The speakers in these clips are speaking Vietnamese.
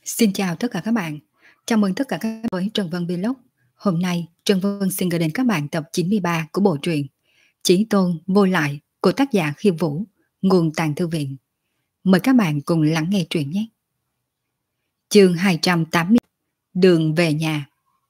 Xin chào tất cả các bạn. Chào mừng tất cả các bạn với Trần Vân Vlog. Hôm nay Trần Vân xin gửi đến các bạn tập 93 của bộ truyện Chí Tôn Vô Lại của tác giả Khiêu Vũ, nguồn Tàng Thư Viện. Mời các bạn cùng lắng nghe truyện nhé. Chương 280: Đường về nhà.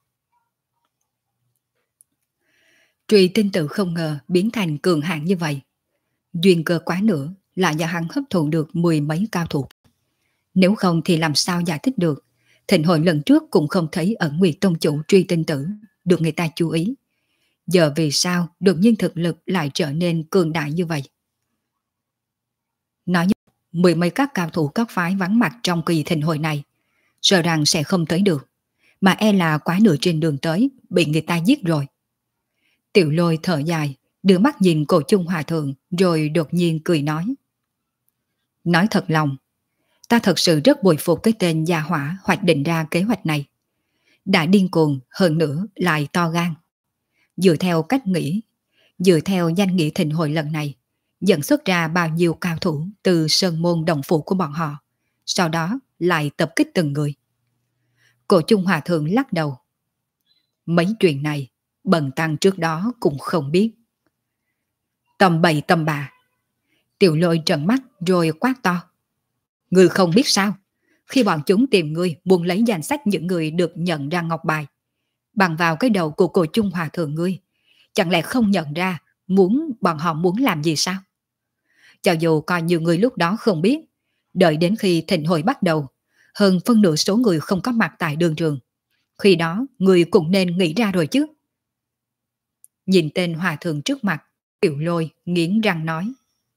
Trùy Tinh Tự không ngờ biến thành cường hạng như vậy. Duyên cơ quá nữa là do hắn hấp thụ được mười mấy cao thủ. Nếu không thì làm sao giải thích được thịnh hội lần trước cũng không thấy ẩn Nguyệt Tông chủ Truy Tinh Tử được người ta chú ý. Giờ vì sao đột nhiên thực lực lại trở nên cường đại như vậy? Nói như mười mấy các cao thủ các phái vắng mặt trong kỳ thịnh hội này, sợ rằng sẽ không tới được, mà e là quá nửa trên đường tới bị người ta giết rồi. Tiểu Lôi thở dài, đưa mắt nhìn Cổ Chung Hòa Thượng rồi đột nhiên cười nói. Nói thật lòng, ta thật sự rất bội phục cái tên gia hỏa hoạch định ra kế hoạch này. Đã điên cuồng hơn nữa lại to gan. Dựa theo cách nghĩ, dựa theo danh nghĩa thịnh hội lần này, dẫn xuất ra bao nhiêu cao thủ từ sơn môn đồng phụ của bọn họ, sau đó lại tập kích từng người. Cổ Chung Hòa Thượng lắc đầu. Mấy chuyện này, bần tăng trước đó cũng không biết. Tầm bậy tầm bạ. Tiểu Lôi trợn mắt rồi quát to. Ngươi không biết sao? Khi bọn chúng tìm ngươi muốn lấy danh sách những người được nhận ra ngọc bài, bằng vào cái đầu của Cổ Chung Hòa Thượng ngươi, chẳng lẽ không nhận ra bọn họ muốn làm gì sao? Cho dù coi nhiều người lúc đó không biết, đợi đến khi thịnh hội bắt đầu, hơn phân nửa số người không có mặt tại đường trường. Khi đó, người cũng nên nghĩ ra rồi chứ. Nhìn tên hòa thượng trước mặt, Tiểu Lôi nghiến răng nói.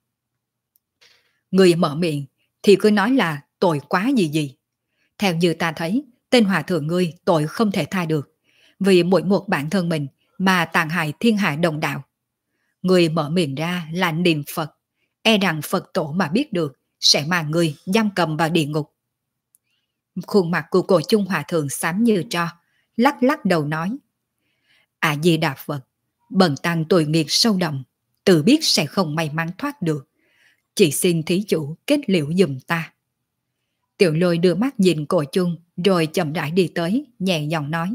Người mở miệng thì cứ nói là tội quá gì gì. Theo như ta thấy, tên hòa thượng ngươi tội không thể tha được, vì mỗi một bản thân mình mà tàn hại thiên hạ đồng đạo. Người mở miệng ra là niệm Phật, e rằng Phật tổ mà biết được sẽ mang người giam cầm vào địa ngục. Khuôn mặt của Cổ Chung Hòa Thượng xám như tro, lắc lắc đầu nói. A Di Đà Phật, bần tăng tội nghiệp sâu đậm, tự biết sẽ không may mắn thoát được. Chỉ xin thí chủ kết liễu giùm ta. Tiểu Lôi đưa mắt nhìn Cổ Chung rồi chậm rãi đi tới, nhẹ giọng nói.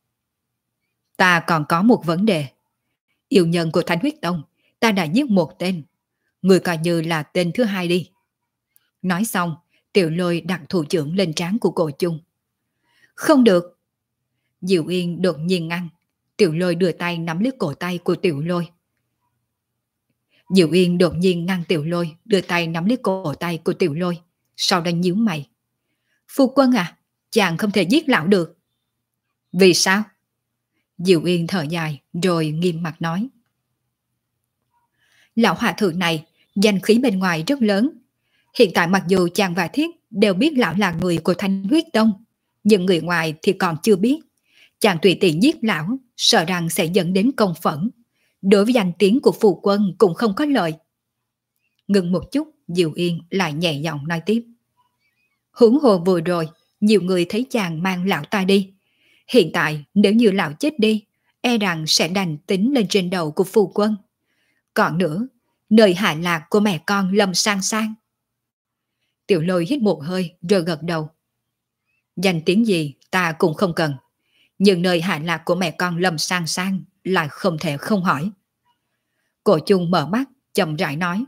Ta còn có một vấn đề. Yêu nhân của Thánh Huyết Tông, ta đã giết một tên. Người coi như là tên thứ hai đi. Nói xong, Tiểu Lôi đặt thủ trưởng lên trán của Cổ Chung. Không được. Diệu Yên đột nhiên ngăn. Tiểu Lôi đưa tay nắm lấy cổ tay của Tiểu Lôi. Diệu Yên đột nhiên ngăn Tiểu Lôi, đưa tay nắm lấy cổ tay của Tiểu Lôi. Sau đó nhíu mày. Phu quân à, chàng không thể giết lão được. Vì sao? Diệu Yên thở dài rồi nghiêm mặt nói. Lão hòa thượng này, danh khí bên ngoài rất lớn. Hiện tại mặc dù chàng và Thiết đều biết lão là người của Thánh Huyết Tông, nhưng người ngoài thì còn chưa biết. Chàng tùy tiện giết lão, sợ rằng sẽ dẫn đến công phẫn. Đối với danh tiếng của phu quân cũng không có lợi. Ngừng một chút, Diệu Yên lại nhẹ giọng nói tiếp. Huống hồ vừa rồi, nhiều người thấy chàng mang lão ta đi. Hiện tại nếu như lão chết đi, e rằng sẽ đành tính lên trên đầu của phu quân. Còn nữa, nơi hạ lạc của mẹ con Lâm Sang Sang. Tiểu Lôi hít một hơi rồi gật đầu. Danh tiếng gì ta cũng không cần, nhưng nơi hạ lạc của mẹ con Lâm Sang Sang lại không thể không hỏi. Cổ Chung mở mắt chậm rãi nói.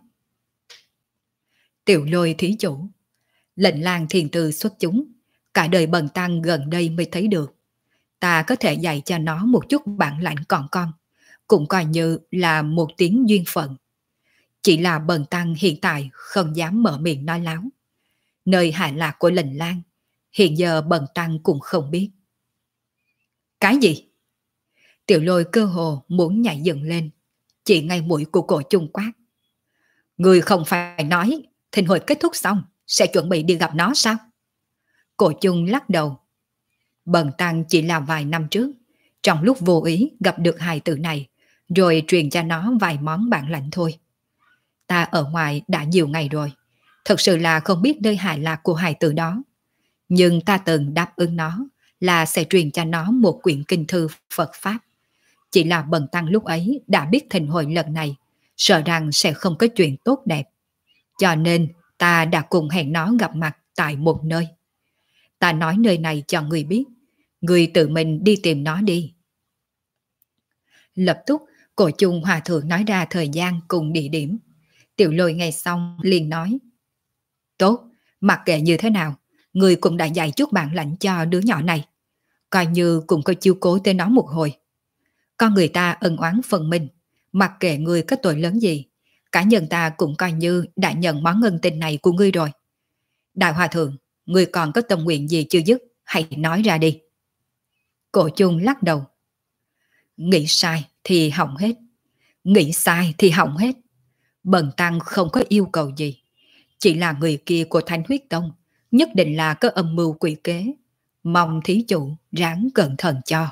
Tiểu Lôi thí chủ, lệnh lang thiền từ xuất chúng, cả đời bần tăng gần đây mới thấy được. Ta có thể dạy cho nó một chút bản lãnh còn con, cũng coi như là một tiếng duyên phận. Chỉ là bần tăng hiện tại không dám mở miệng nói láo. Nơi hạ lạc của lệnh lang, hiện giờ bần tăng cũng không biết. Cái gì? Tiểu Lôi cơ hồ muốn nhảy dựng lên, chỉ ngay mũi của Cổ Chung quát. Người không phải nói thịnh hội kết thúc xong sẽ chuẩn bị đi gặp nó sao? Cổ Chung lắc đầu. Bần tăng chỉ là vài năm trước, trong lúc vô ý gặp được hài tử này, rồi truyền cho nó vài món bản lãnh thôi. Ta ở ngoài đã nhiều ngày rồi, thật sự là không biết nơi hạ lạc của hài tử đó. Nhưng ta từng đáp ứng nó là sẽ truyền cho nó một quyển kinh thư Phật Pháp. Chỉ là bần tăng lúc ấy đã biết thịnh hội lần này, sợ rằng sẽ không có chuyện tốt đẹp. Cho nên ta đã cùng hẹn nó gặp mặt tại một nơi. Ta nói nơi này cho người biết, người tự mình đi tìm nó đi. Lập tức, cổ chung hòa thượng nói ra thời gian cùng địa điểm. Tiểu Lôi nghe xong liền nói: tốt, mặc kệ như thế nào, người cũng đã dạy chút bản lãnh cho đứa nhỏ này. Coi như cũng có chiếu cố tới nó một hồi. Con người ta ân oán phần mình, mặc kệ người có tội lớn gì, cá nhân ta cũng coi như đã nhận món ân tình này của ngươi rồi. Đại Hòa Thượng, ngươi còn có tâm nguyện gì chưa dứt, hãy nói ra đi. Cổ chung lắc đầu. Nghĩ sai thì hỏng hết. Nghĩ sai thì hỏng hết. Bần tăng không có yêu cầu gì. Chỉ là người kia của Thanh Huyết Tông nhất định là có âm mưu quỷ kế. Mong thí chủ ráng cẩn thận cho.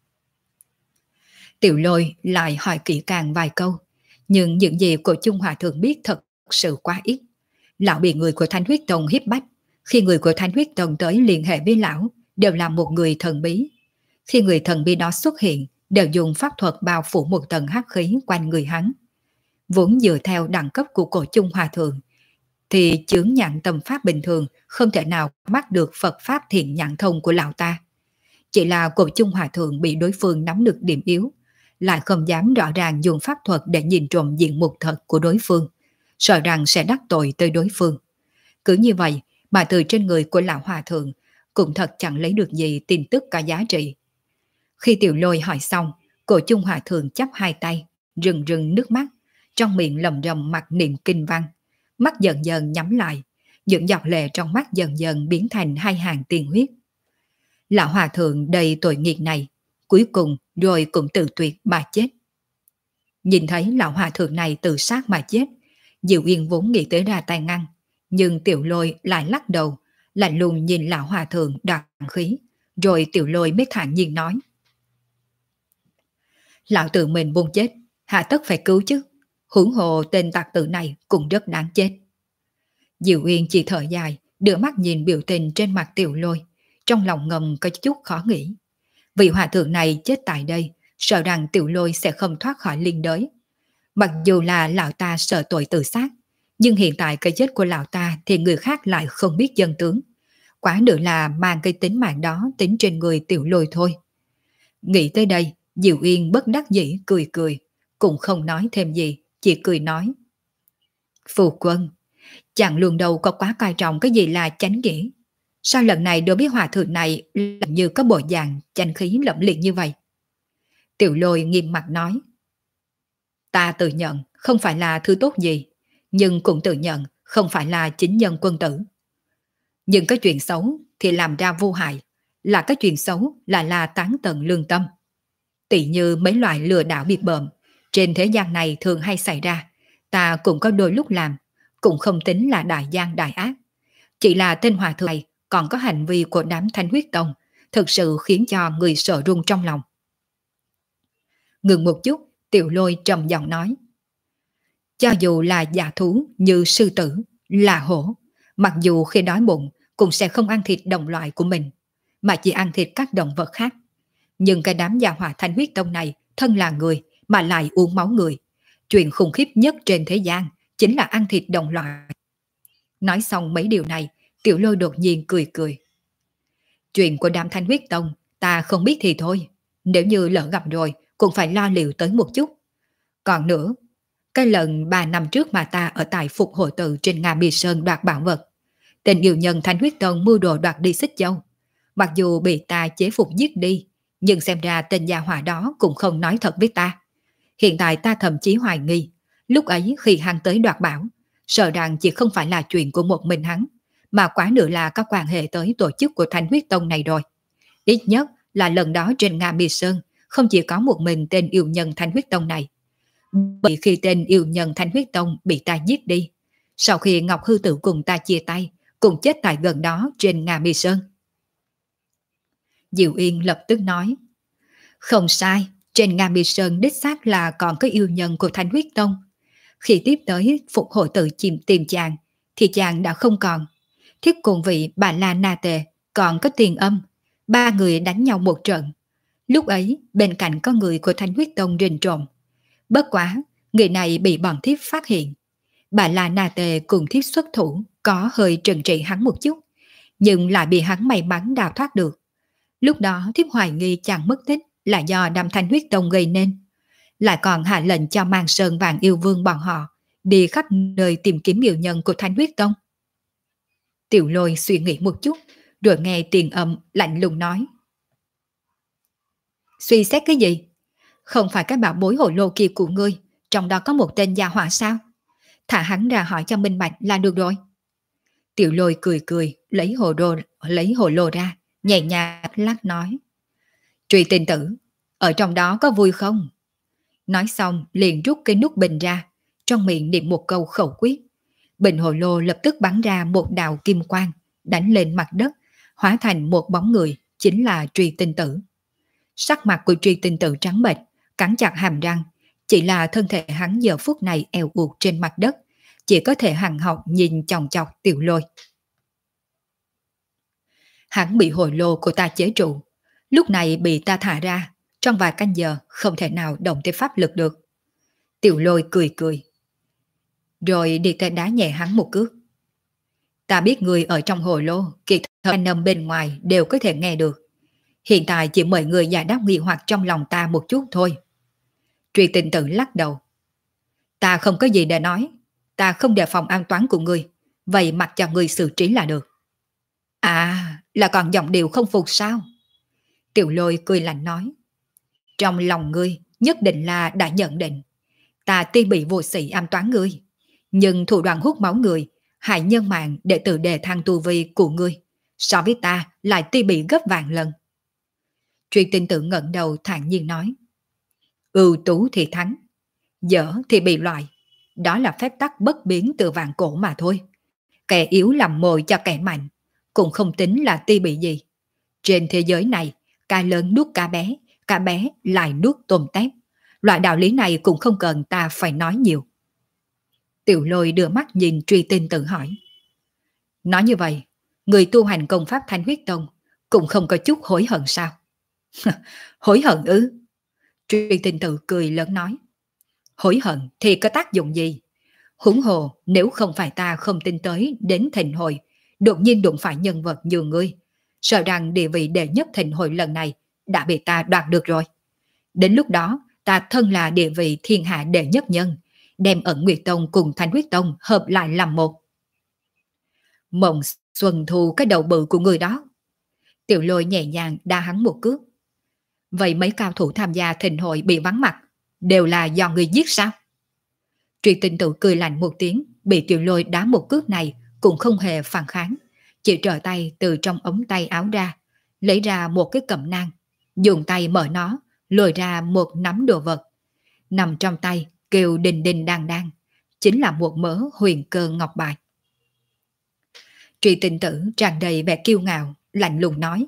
Tiểu Lôi lại hỏi kỹ càng vài câu, nhưng những gì của Chung Hòa Thượng biết thật sự quá ít. Lão bị người của Thanh Huyết Tông hiếp bách. Khi người của Thanh Huyết Tông tới liên hệ với lão, đều là một người thần bí. Khi người thần bí đó xuất hiện, đều dùng pháp thuật bao phủ một tầng hắc khí quanh người hắn. Vốn dựa theo đẳng cấp của cổ Chung Hòa Thượng, thì chướng nhãn tâm pháp bình thường không thể nào bắt được Phật pháp thiện nhãn thông của lão ta. Chỉ là cổ Chung Hòa Thượng bị đối phương nắm được điểm yếu, lại không dám rõ ràng dùng pháp thuật để nhìn trộm diện mục thật của đối phương, sợ rằng sẽ đắc tội tới đối phương. Cứ như vậy mà từ trên người của lão Hòa Thượng cũng thật chẳng lấy được gì tin tức có giá trị. Khi Tiểu Lôi hỏi xong, cổ Chung Hòa Thượng chắp hai tay, rưng rưng nước mắt, trong miệng lầm rầm mặc niệm kinh văn, mắt dần dần nhắm lại, những giọt lệ trong mắt dần dần biến thành hai hàng tiên huyết. Lão Hòa Thượng đầy tội nghiệp này, cuối cùng rồi cũng tự tuyệt mà chết. Nhìn thấy lão Hòa Thượng này tự sát mà chết, Diệu Yên vốn nghĩ tới ra tay ngăn, nhưng Tiểu Lôi lại lắc đầu, lạnh lùng nhìn lão Hòa Thượng đoạt khí, rồi Tiểu Lôi mới thản nhiên nói: lão tự mình buông chết, hạ tất phải cứu chứ, huống hồ tên tặc tử này cũng rất đáng chết. Diệu Yên chỉ thở dài, đưa mắt nhìn biểu tình trên mặt Tiểu Lôi, trong lòng ngầm có chút khó nghĩ. Vị hòa thượng này chết tại đây, sợ rằng Tiểu Lôi sẽ không thoát khỏi liên đới. Mặc dù là lão ta sợ tội tự sát, nhưng hiện tại cái chết của lão ta thì người khác lại không biết dân tướng. Quả nữa là mang cái tính mạng đó tính trên người Tiểu Lôi thôi. Nghĩ tới đây, Diệu Yên bất đắc dĩ cười cười, cũng không nói thêm gì, chỉ cười nói: phu quân, chàng luôn đâu có quá coi trọng cái gì là chánh nghĩa. Sao lần này đối với hòa thượng này làm như có bộ dạng chánh khí lẫm liệt như vậy? Tiểu Lôi nghiêm mặt nói: ta tự nhận không phải là thứ tốt gì, nhưng cũng tự nhận không phải là chính nhân quân tử. Nhưng cái chuyện xấu thì làm ra vô hại, là cái chuyện xấu là tán tận lương tâm. Tỷ như mấy loại lừa đảo biệt bợm, trên thế gian này thường hay xảy ra, ta cũng có đôi lúc làm, cũng không tính là đại gian đại ác. Chỉ là tên hòa thượng này còn có hành vi của đám Thanh Huyết Tông, thực sự khiến cho người sợ run trong lòng. Ngừng một chút, Tiểu Lôi trầm giọng nói: cho dù là giả thú như sư tử, là hổ, mặc dù khi đói bụng cũng sẽ không ăn thịt đồng loại của mình, mà chỉ ăn thịt các động vật khác. Nhưng cái đám gia hỏa Thanh Huyết Tông này thân là người mà lại uống máu người. Chuyện khủng khiếp nhất trên thế gian chính là ăn thịt đồng loại. Nói xong mấy điều này, Tiểu Lôi đột nhiên cười cười. Chuyện của đám Thanh Huyết Tông ta không biết thì thôi, nếu như lỡ gặp rồi cũng phải lo liệu tới một chút. Còn nữa, cái lần 3 năm trước mà ta ở tại Phục Hội Tự trên Nga Mi Sơn đoạt bảo vật, tên yêu nhân Thanh Huyết Tông mưu đồ đoạt đi Xích Châu. Mặc dù bị ta chế phục giết đi, nhưng xem ra tên gia hỏa đó cũng không nói thật với ta. Hiện tại ta thậm chí hoài nghi, lúc ấy khi hắn tới đoạt bảo, sợ rằng chỉ không phải là chuyện của một mình hắn, mà quá nữa là có quan hệ tới tổ chức của Thanh Huyết Tông này rồi. Ít nhất là lần đó trên Nga Mi Sơn, không chỉ có một mình tên yêu nhân Thanh Huyết Tông này. Bởi khi tên yêu nhân Thanh Huyết Tông bị ta giết đi, sau khi Ngọc Hư Tử cùng ta chia tay, cùng chết tại gần đó trên Nga Mi Sơn. Diệu Yên lập tức nói: không sai, trên Nga Mi Sơn đích xác là còn có yêu nhân của Thanh Huyết Tông. Khi tiếp tới Phục Hội Tự tìm chàng, thì chàng đã không còn. Thiết cùng vị Bà La Na Tề còn có Tiền Âm, 3 người đánh nhau một trận. Lúc ấy bên cạnh có người của Thanh Huyết Tông rình trộm. Bất quá, người này bị bọn thiếp phát hiện. Bà La Na Tề cùng thiếp xuất thủ có hơi trừng trị hắn một chút, nhưng lại bị hắn may mắn đào thoát được. Lúc đó thiếp hoài nghi chàng mất tích là do đám Thanh Huyết Tông gây nên, lại còn hạ lệnh cho Mang Sơn Vạn Yêu Vương bọn họ đi khắp nơi tìm kiếm yêu nhân của Thanh Huyết Tông. Tiểu Lôi suy nghĩ một chút, rồi nghe Tiền Âm lạnh lùng nói: suy xét cái gì? Không phải cái bảo bối hồ lô kia của ngươi, trong đó có một tên gia hỏa sao? Thả hắn ra hỏi cho minh bạch là được rồi. Tiểu Lôi cười cười, lấy hồ lô ra, nhẹ nhàng lắc nói: Truy Tinh Tử, ở trong đó có vui không? Nói xong liền rút cái nút bình ra, trong miệng niệm một câu khẩu quyết. Bình hồ lô lập tức bắn ra một đạo kim quang, đánh lên mặt đất, hóa thành một bóng người, chính là Truy Tinh Tử. Sắc mặt của Truy Tinh Tử trắng bệch, cắn chặt hàm răng, chỉ là thân thể hắn giờ phút này eo uột trên mặt đất, chỉ có thể hằng học nhìn chòng chọc Tiểu Lôi. Hắn bị hồi lô của ta chế trụ, lúc này bị ta thả ra, trong vài canh giờ không thể nào động tới pháp lực được. Tiểu Lôi cười cười, rồi đi tới đá nhẹ hắn một cước. Ta biết người ở trong hồ lô, kỳ thật anh âm bên ngoài đều có thể nghe được. Hiện tại chỉ mời người giải đáp nghi hoặc trong lòng ta một chút thôi. Truy Tinh Tử lắc đầu. Ta không có gì để nói, ta không đề phòng an toán của người, vậy mặc cho người xử trí là được. À, là còn giọng điệu không phục sao? Tiểu Lôi cười lạnh nói. Trong lòng ngươi nhất định là đã nhận định ta ti bị vô sĩ an toán ngươi, nhưng thủ đoạn hút máu người, hại nhân mạng để tự đề thăng tu vi của ngươi, so với ta lại ti bị gấp vạn lần. Truy Tinh Tử ngẩng đầu thản nhiên nói. Ưu tú thì thắng, dở thì bị loại, đó là phép tắc bất biến từ vạn cổ mà thôi. Kẻ yếu làm mồi cho kẻ mạnh, cũng không tính là ti bị gì. Trên thế giới này, cá lớn nuốt cá bé lại nuốt tôm tép. Loại đạo lý này cũng không cần ta phải nói nhiều. Tiểu Lôi đưa mắt nhìn Truy Tinh Tử hỏi. Nói như vậy, người tu hành công pháp Thanh Huyết Tông cũng không có chút hối hận sao? Hối hận ư? Truy Tinh Tử cười lớn nói. Hối hận thì có tác dụng gì? Huống hồ nếu không phải ta không tin tới đến thịnh hội, đột nhiên đụng phải nhân vật như ngươi, sợ rằng địa vị đệ nhất thịnh hội lần này đã bị ta đoạt được rồi. Đến lúc đó, ta thân là địa vị thiên hạ đệ nhất nhân, đem Ẩn Nguyệt Tông cùng Thanh Huyết Tông hợp lại làm một. Mộng xuân thu cái đầu bự của người đó. Tiểu Lôi nhẹ nhàng đá hắn một cước. Vậy mấy cao thủ tham gia thịnh hội bị vắng mặt, đều là do người giết sao? Truy Tinh Tử cười lạnh một tiếng, bị Tiểu Lôi đá một cước này cũng không hề phản kháng, chỉ trở tay từ trong ống tay áo ra, lấy ra một cái cẩm nang, dùng tay mở nó, lôi ra một nắm đồ vật. Nằm trong tay, kêu đình đình đang đang, chính là một mớ huyền cơ ngọc bạch. Truy Tinh Tử tràn đầy vẻ kiêu ngạo, lạnh lùng nói.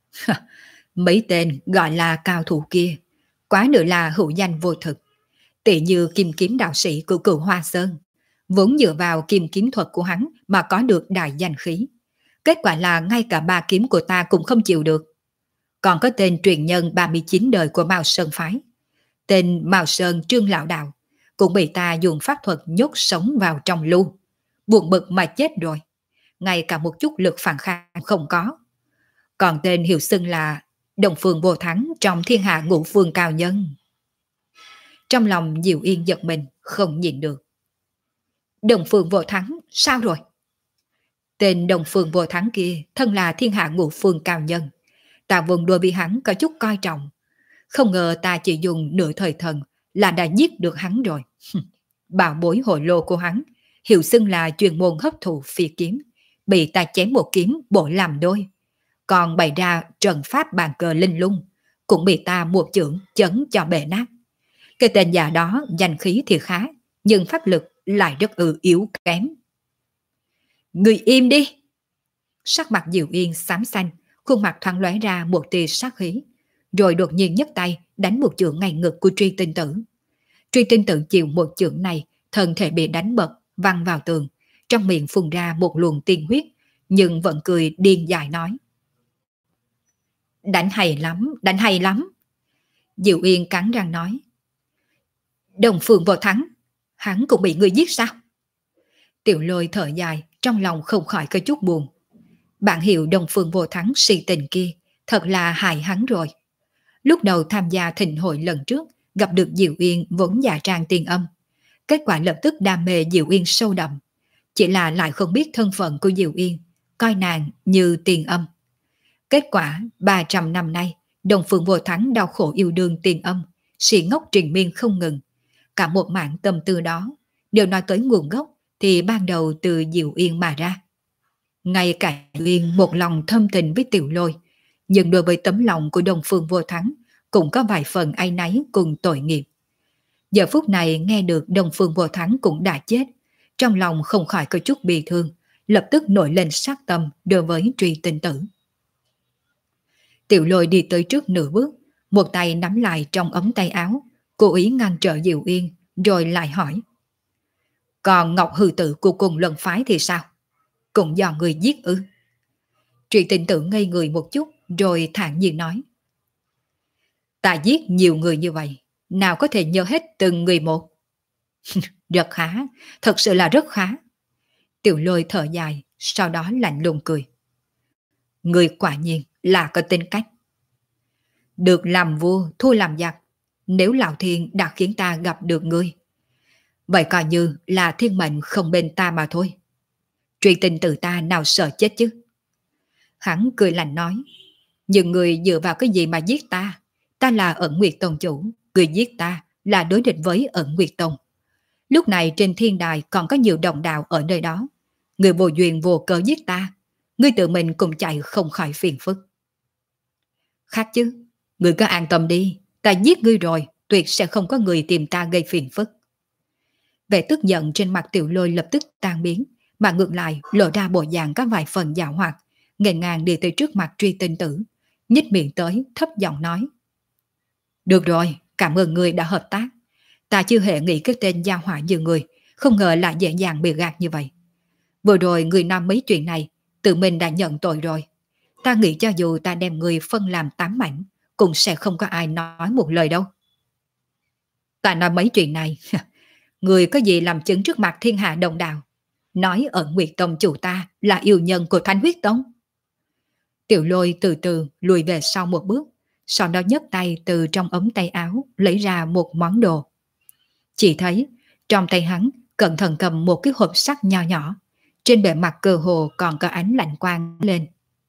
Mấy tên gọi là cao thủ kia, quá nữa là hữu danh vô thực. Tỷ như kim kiếm đạo sĩ của Cửu Hoa Sơn, vốn dựa vào kim kiếm thuật của hắn mà có được đại danh khí. Kết quả là ngay cả ba kiếm của ta cũng không chịu được. Còn có tên truyền nhân 39 đời của Mao Sơn Phái, tên Mao Sơn Trương Lão Đạo, cũng bị ta dùng pháp thuật nhốt sống vào trong lưu, buồn bực mà chết rồi. Ngay cả một chút lực phản kháng không có. Còn tên hiệu xưng là Đồng Phương Vô Thắng trong thiên hạ ngũ phương cao nhân. Trong lòng Diệu Yên giật mình, không nhịn được. Đồng Phương Vô Thắng, sao rồi? Tên Đồng Phương Vô Thắng kia thân là thiên hạ ngũ phương cao nhân. Ta vốn đối với hắn có chút coi trọng. Không ngờ ta chỉ dùng nửa thời thần là đã giết được hắn rồi. Bảo bối hội lô của hắn, hiệu xưng là chuyên môn hấp thụ phi kiếm, bị ta chém một kiếm bổ làm đôi. Còn bày ra trận pháp bàn cờ linh lung, cũng bị ta một chưởng chấn cho bể nát. Cái tên già đó danh khí thì khá, nhưng pháp lực lại rất yếu kém. Người im đi! Sắc mặt Diệu Yên xám xanh, khuôn mặt thoáng lóe ra một tia sát khí, rồi đột nhiên nhấc tay đánh một chưởng ngay ngực của Truy Tinh Tử. Truy Tinh Tử chịu một chưởng này, thân thể bị đánh bật, văng vào tường, trong miệng phun ra một luồng tiên huyết, nhưng vẫn cười điên dại nói. Đánh hay lắm, đánh hay lắm. Diệu Yên cắn răng nói. Đồng Phương Vô Thắng, hắn cũng bị người giết sao? Tiểu Lôi thở dài, trong lòng không khỏi có chút buồn. Bạn hiệu Đông Phương Vô Thắng si tình kia thật là hại hắn rồi. Lúc đầu tham gia thịnh hội lần trước, gặp được Diệu Yên vốn già trang tiền âm. Kết quả lập tức đam mê Diệu Yên sâu đậm. Chỉ là lại không biết thân phận của Diệu Yên, coi nàng như tiền âm. Kết quả 300 năm nay, Đông Phương Vô Thắng đau khổ yêu đương tiền âm, si ngốc triền miên không ngừng. Cả một mảng tâm tư đó, đều nói tới nguồn gốc thì ban đầu từ Diệu Yên mà ra. Ngay cả Uyên một lòng thâm tình với Tiểu Lôi, nhưng đối với tấm lòng của Đông Phương Vô Thắng cũng có vài phần áy náy cùng tội nghiệp. Giờ phút này nghe được Đông Phương Vô Thắng cũng đã chết, trong lòng không khỏi có chút bi thương, lập tức nổi lên sát tâm đối với Truy Tinh Tử. Tiểu Lôi đi tới trước nửa bước, một tay nắm lại trong ống tay áo, cố ý ngăn trở Diệu Yên, rồi lại hỏi. Còn Ngọc Hư Tử của cùng lần phái thì sao? Cũng do người giết ư? Truy Tinh Tử ngây người một chút, rồi thản nhiên nói. Ta giết nhiều người như vậy, nào có thể nhớ hết từng người một? Rất khá, thật sự là rất khá. Tiểu Lôi thở dài, sau đó lạnh lùng cười. Người quả nhiên là có tính cách. Được làm vua, thua làm giặc. Nếu Lão Thiên đã khiến ta gặp được ngươi, vậy coi như là thiên mệnh không bên ta mà thôi. Truy Tinh Tử ta nào sợ chết chứ? Hắn cười lạnh nói. Nhưng người dựa vào cái gì mà giết ta? Ta là Ẩn Nguyệt Tông chủ, người giết ta là đối địch với Ẩn Nguyệt Tông. Lúc này trên thiên đài còn có nhiều đồng đạo ở nơi đó. Người vô duyên vô cớ giết ta, ngươi tự mình cũng chạy không khỏi phiền phức. Khác chứ, ngươi cứ an tâm đi, ta giết ngươi rồi, tuyệt sẽ không có người tìm ta gây phiền phức. Vẻ tức giận trên mặt Tiểu Lôi lập tức tan biến, mà ngược lại lộ ra bộ dạng có vài phần dạo hoạt, nghênh ngang đi tới trước mặt Truy Tinh Tử, nhích miệng tới thấp giọng nói. Được rồi, cảm ơn ngươi đã hợp tác. Ta chưa hề nghĩ cái tên gia hỏa như người, không ngờ là dễ dàng bị gạt như vậy. Vừa rồi người nói mấy chuyện này, tự mình đã nhận tội rồi. Ta nghĩ cho dù ta đem người phân làm 8 mảnh, cũng sẽ không có ai nói một lời đâu. Ta nói mấy chuyện này, người có gì làm chứng trước mặt thiên hạ đồng đạo, nói Ẩn Nguyệt Tông chủ ta là yêu nhân của Thánh Huyết Tông. Tiểu Lôi từ từ lùi về sau một bước, sau đó nhấc tay từ trong ống tay áo lấy ra một món đồ. Chỉ thấy trong tay hắn cẩn thận cầm một cái hộp sắt nho nhỏ, trên bề mặt cơ hồ còn có ánh lạnh quang lên.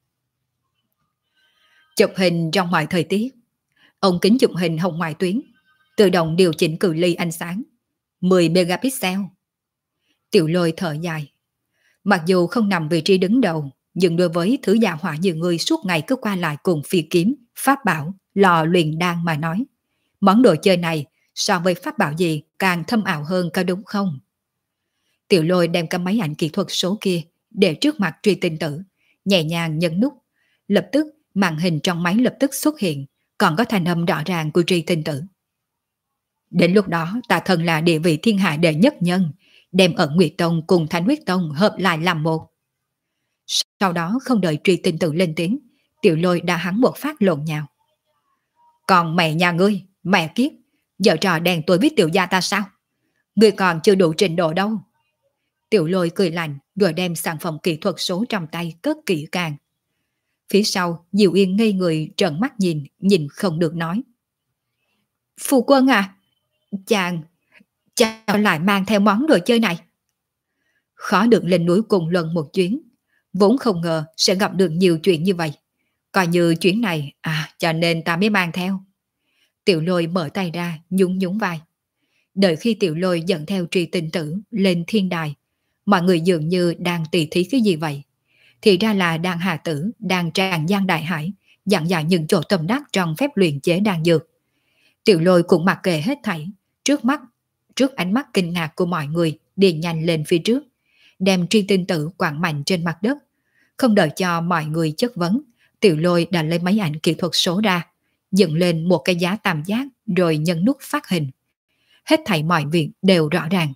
Chụp hình trong mọi thời tiết, ống kính chụp hình hồng ngoại tuyến, tự động điều chỉnh cự ly ánh sáng, 10 megapixel. Tiểu Lôi thở dài. Mặc dù không nằm vị trí đứng đầu, nhưng đối với thứ gia hỏa như người suốt ngày cứ qua lại cùng phi kiếm, pháp bảo, lò luyện đan mà nói, món đồ chơi này so với pháp bảo gì càng thâm ảo hơn có đúng không? Tiểu Lôi đem cái máy ảnh kỹ thuật số kia để trước mặt Truy Tinh Tử, nhẹ nhàng nhấn nút, lập tức màn hình trong máy lập tức xuất hiện, còn có thanh âm rõ ràng của Truy Tinh Tử. Đến lúc đó ta thân là địa vị thiên hạ đệ nhất nhân, đem Ẩn Nguyệt Tông cùng Thánh Huyết Tông hợp lại làm một. Sau đó không đợi Truy Tinh Tử lên tiếng, Tiểu Lôi đã hắn một phát lộn nhào. Còn mẹ nhà ngươi, mẹ kiếp, giờ trò đèn tối với tiểu gia ta sao? Ngươi còn chưa đủ trình độ đâu. Tiểu Lôi cười lạnh rồi đem sản phẩm kỹ thuật số trong tay cất kỹ càng. Phía sau, Diệu Yên ngây người trợn mắt nhìn không được nói. Phu quân à, chàng lại mang theo món đồ chơi này. Khó được lên núi cùng lần một chuyến, vốn không ngờ sẽ gặp được nhiều chuyện như vậy. Coi như chuyến này, cho nên ta mới mang theo. Tiểu Lôi mở tay ra, nhún nhún vai. Đợi khi Tiểu Lôi dẫn theo Truy Tinh Tử lên thiên đài, mọi người dường như đang tỉ thí cái gì vậy. Thì ra là đang Hà Tử, đang tràn gian đại hải, dặn dạy những chỗ tâm đắc trong phép luyện chế đan dược. Tiểu Lôi cũng mặc kệ hết thảy, trước ánh mắt kinh ngạc của mọi người, đi nhanh lên phía trước, đem Truy Tinh Tử quẳng mạnh trên mặt đất. Không đợi cho mọi người chất vấn, Tiểu Lôi đã lấy máy ảnh kỹ thuật số ra, dựng lên một cái giá tam giác rồi nhấn nút phát hình. Hết thảy mọi việc đều rõ ràng.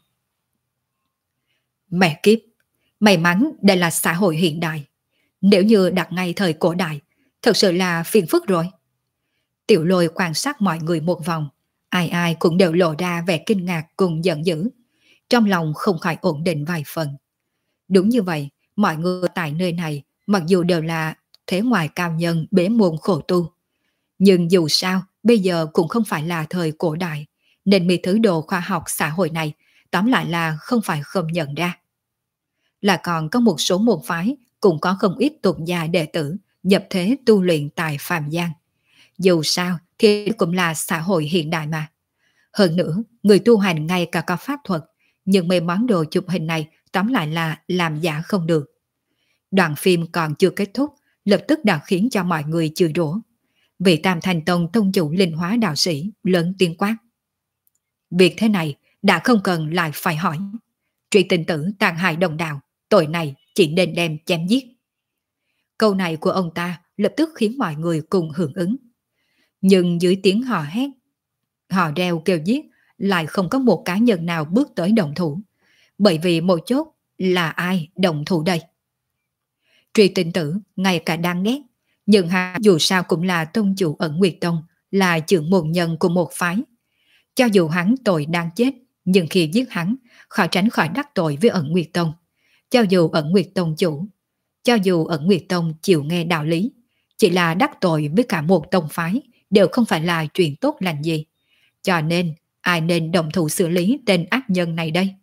Mẹ kiếp, may mắn đây là xã hội hiện đại. Nếu như đặt ngay thời cổ đại, thật sự là phiền phức rồi. Tiểu Lôi quan sát mọi người một vòng, ai ai cũng đều lộ ra vẻ kinh ngạc cùng giận dữ. Trong lòng không khỏi ổn định vài phần. Đúng như vậy, mọi người tại nơi này Mặc dù đều là thế ngoại cao nhân bế môn khổ tu, nhưng dù sao bây giờ cũng không phải là thời cổ đại, nên mấy thứ đồ khoa học xã hội này tóm lại là không phải không nhận ra. Là còn có một số môn phái cũng có không ít tục gia đệ tử nhập thế tu luyện tại phàm gian. Dù sao thì cũng là xã hội hiện đại mà. Hơn nữa, người tu hành ngay cả có pháp thuật, nhưng mấy món đồ chụp hình này tóm lại là làm giả không được. Đoạn phim còn chưa kết thúc, lập tức đã khiến cho mọi người chửi rủa. Vị Tam Thành Tông tông chủ linh hóa đạo sĩ lớn tiếng quát. Việc thế này đã không cần lại phải hỏi. Truy tình tử tàn hại đồng đạo, tội này chỉ nên đem chém giết. Câu này của ông ta lập tức khiến mọi người cùng hưởng ứng. Nhưng dưới tiếng hò hét, hò reo kêu giết, lại không có một cá nhân nào bước tới động thủ. Bởi vì một chốt là ai động thủ đây? Truy tình tử ngay cả đang ghét, nhưng hắn dù sao cũng là tông chủ Ẩn Nguyệt Tông, là trưởng môn nhân của một phái. Cho dù hắn tội đang chết, nhưng khi giết hắn, khỏi tránh khỏi đắc tội với Ẩn Nguyệt Tông. Cho dù Ẩn Nguyệt Tông chủ, cho dù Ẩn Nguyệt Tông chịu nghe đạo lý, chỉ là đắc tội với cả một tông phái đều không phải là chuyện tốt lành gì. Cho nên, ai nên động thủ xử lý tên ác nhân này đây?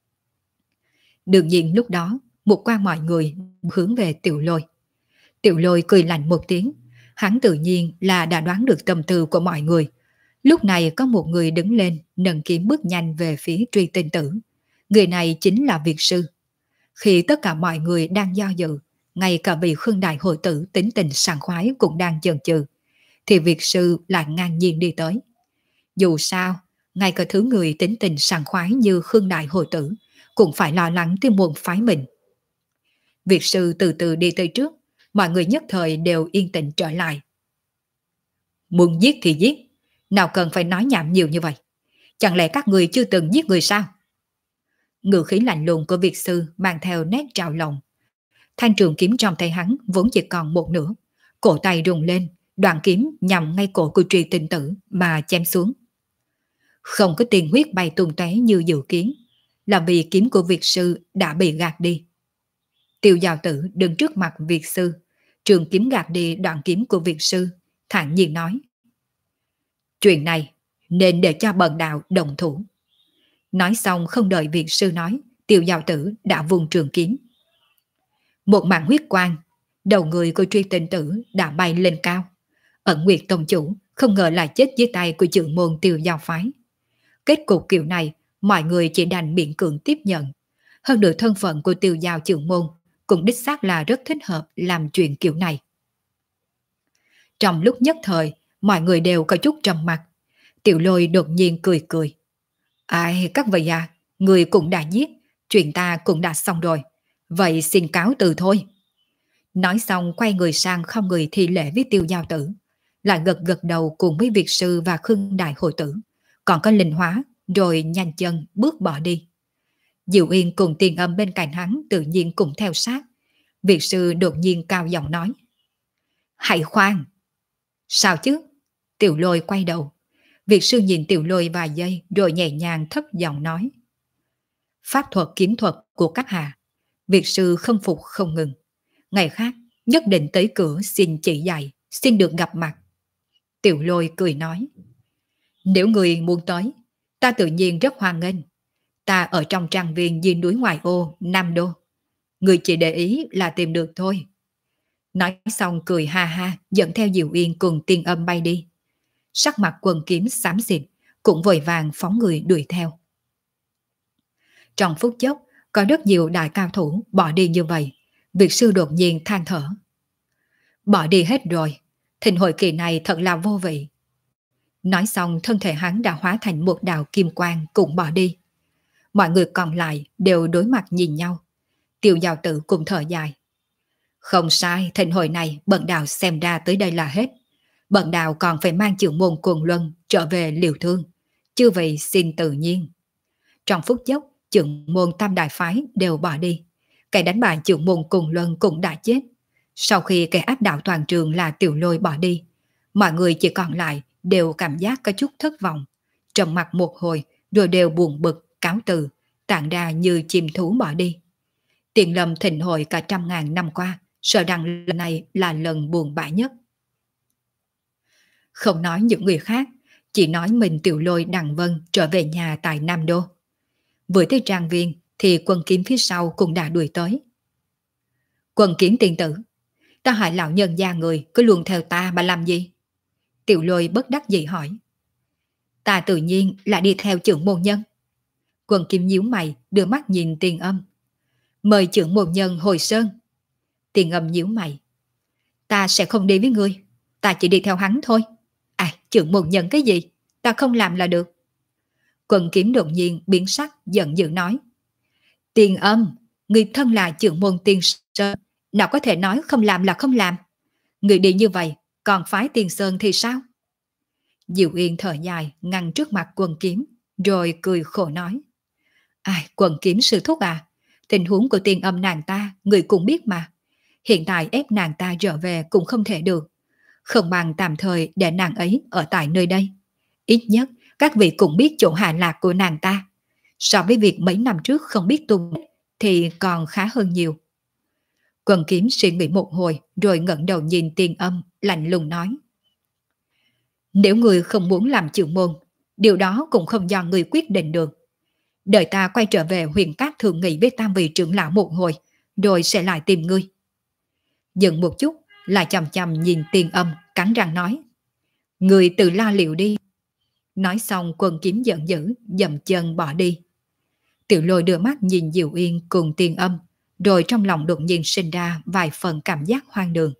Đương nhiên lúc đó, một quan mọi người hướng về Tiểu Lôi. Tiểu Lôi cười lạnh một tiếng, hắn tự nhiên là đã đoán được tâm tư của mọi người. Lúc này có một người đứng lên, nâng kiếm bước nhanh về phía Truy Tinh Tử. Người này chính là Việt Sư. Khi tất cả mọi người đang do dự, ngay cả vị Khương Đại hội tử tính tình sảng khoái cũng đang chần chừ, thì Việt Sư lại ngang nhiên đi tới. Dù sao, ngay cả thứ người tính tình sảng khoái như Khương Đại hội tử cũng phải lo lắng tới môn phái mình. Việt Sư từ từ đi tới trước, mọi người nhất thời đều yên tĩnh trở lại. Muốn giết thì giết, nào cần phải nói nhảm nhiều như vậy. Chẳng lẽ các người chưa từng giết người sao? Ngữ khí lạnh lùng của Việt Sư mang theo nét trào lòng. Thanh trường kiếm trong tay hắn vốn chỉ còn một nửa. Cổ tay rung lên, đoạn kiếm nhằm ngay cổ của Truy Tinh Tử mà chém xuống. Không có tiền huyết bay tung tóe như dự kiến, là vì kiếm của Việt Sư đã bị gạt đi. Tiêu Giao Tử đứng trước mặt Việt Sư, trường kiếm gạt đi đoạn kiếm của Việt Sư, thản nhiên nói. Chuyện này nên để cho bần đạo đồng thủ. Nói xong không đợi Việt Sư nói, Tiêu Giao Tử đã vùng trường kiếm. Một màn huyết quang, đầu người của Truy Tinh Tử đã bay lên cao. Ẩn Nguyệt Tông chủ không ngờ lại chết dưới tay của trưởng môn Tiêu Giao phái. Kết cục kiểu này, mọi người chỉ đành miễn cưỡng tiếp nhận. Hơn nữa thân phận của Tiêu Giao trưởng môn cũng đích xác là rất thích hợp làm chuyện kiểu này. Trong lúc nhất thời, mọi người đều có chút trầm mặc. Tiểu Lôi đột nhiên cười cười. Ai, các vị à, người cũng đã giết, chuyện ta cũng đã xong rồi. Vậy xin cáo từ thôi. Nói xong quay người sang không người thi lễ với Tiêu Giao Tử. Lại gật gật đầu cùng với Việt Sư và Khương Đại hội tử. Còn có Linh Hóa, rồi nhanh chân bước bỏ đi. Diệu Yên cùng Tiền Âm bên cạnh hắn tự nhiên cùng theo sát. Việt Sư đột nhiên cao giọng nói. Hãy khoan! Sao chứ? Tiểu Lôi quay đầu. Việt Sư nhìn Tiểu Lôi vài giây rồi nhẹ nhàng thấp giọng nói. Pháp thuật kiếm thuật của các hạ, Việt Sư không phục không ngừng. Ngày khác nhất định tới cửa xin chỉ dạy, xin được gặp mặt. Tiểu Lôi cười nói. Nếu người muốn tới, ta tự nhiên rất hoan nghênh. Ta ở trong trang viên dưới núi ngoại ô, Nam Đô. Người chỉ để ý là tìm được thôi. Nói xong cười ha ha, dẫn theo Diệu Yên cùng Tiên Âm bay đi. Sắc mặt Quần Kiếm xám xịt, cũng vội vàng phóng người đuổi theo. Trong phút chốc, có rất nhiều đại cao thủ bỏ đi như vậy. Việt Sư đột nhiên than thở. Bỏ đi hết rồi, thịnh hội kỳ này thật là vô vị. Nói xong thân thể hắn đã hóa thành một đạo kim quang cũng bỏ đi. Mọi người còn lại đều đối mặt nhìn nhau. Tiêu Giao Tử cùng thở dài. Không sai, thịnh hội này bần đạo xem ra tới đây là hết. Bần đạo còn phải mang trưởng môn Cuồng Luân trở về liều thương. Chư vị xin tự nhiên. Trong phút chốc, trưởng môn Tam Đại Phái đều bỏ đi. Kẻ đánh bại trưởng môn Cuồng Luân cũng đã chết. Sau khi kẻ áp đảo toàn trường là Tiểu Lôi bỏ đi, mọi người chỉ còn lại đều cảm giác có chút thất vọng. Trầm mặt một hồi rồi đều buồn bực, cáo từ, tản ra như chim thú bỏ đi. Tiền Lâm thịnh hội cả 100.000 năm qua sợ rằng lần này là lần buồn bã nhất. Không nói những người khác, chỉ nói mình Tiểu Lôi Đằng Vân trở về nhà tại Nam Đô. Vừa tới trang viên thì Quân Kiếm phía sau cũng đã đuổi tới. Quân Kiếm tiên tử, ta hại lão nhân gia người cứ luôn theo ta mà làm gì? Tiểu Lôi bất đắc dĩ hỏi. Ta tự nhiên là đi theo trưởng môn nhân. Quân Kiếm nhíu mày đưa mắt nhìn Tiền Âm. Mời trưởng môn nhân hồi sơn. Tiền Âm nhíu mày. Ta sẽ không đi với ngươi, ta chỉ đi theo hắn thôi. À, trưởng môn nhân cái gì? Ta không làm là được. Quân Kiếm đột nhiên biến sắc giận dữ nói. Tiền Âm, người thân là trưởng môn Tiên Sơn, nào có thể nói không làm là không làm. Người đi như vậy, còn phái Tiên Sơn thì sao? Diệu Yên thở dài ngăn trước mặt Quân Kiếm, rồi cười khổ nói. Ai, Quân Kiếm sư thúc à, tình huống của Tiên Âm nàng ta, người cũng biết mà. Hiện tại ép nàng ta trở về cũng không thể được. Không bằng tạm thời để nàng ấy ở tại nơi đây. Ít nhất, các vị cũng biết chỗ hạ lạc của nàng ta. So với việc mấy năm trước không biết tung thì còn khá hơn nhiều. Quân Kiếm suy nghĩ một hồi rồi ngẩng đầu nhìn Tiên Âm, lạnh lùng nói. Nếu người không muốn làm trưởng môn, điều đó cũng không do người quyết định được. Đợi ta quay trở về Huyền Cát thường nghị với tam vị trưởng lão một hồi, rồi sẽ lại tìm ngươi. Dừng một chút, lại chằm chằm nhìn Tiên Âm, cắn răng nói. Người tự lo liệu đi. Nói xong Quân Kiếm giận dữ, dậm chân bỏ đi. Tiểu Lôi đưa mắt nhìn Diệu Yên cùng Tiên Âm, rồi trong lòng đột nhiên sinh ra vài phần cảm giác hoang đường.